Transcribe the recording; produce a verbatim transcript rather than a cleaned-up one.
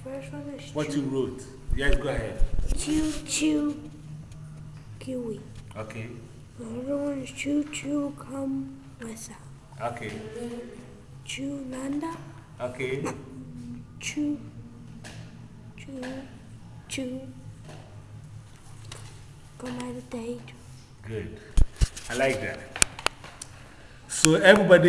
first one is What chew. you wrote. Yes, go ahead. Chew, chew, kiwi. Okay. The other one is chew, chew, come, wesa. Okay. Chew, landa. Okay. Chew, chew, chew. Come out of date. Good. I like that. So everybody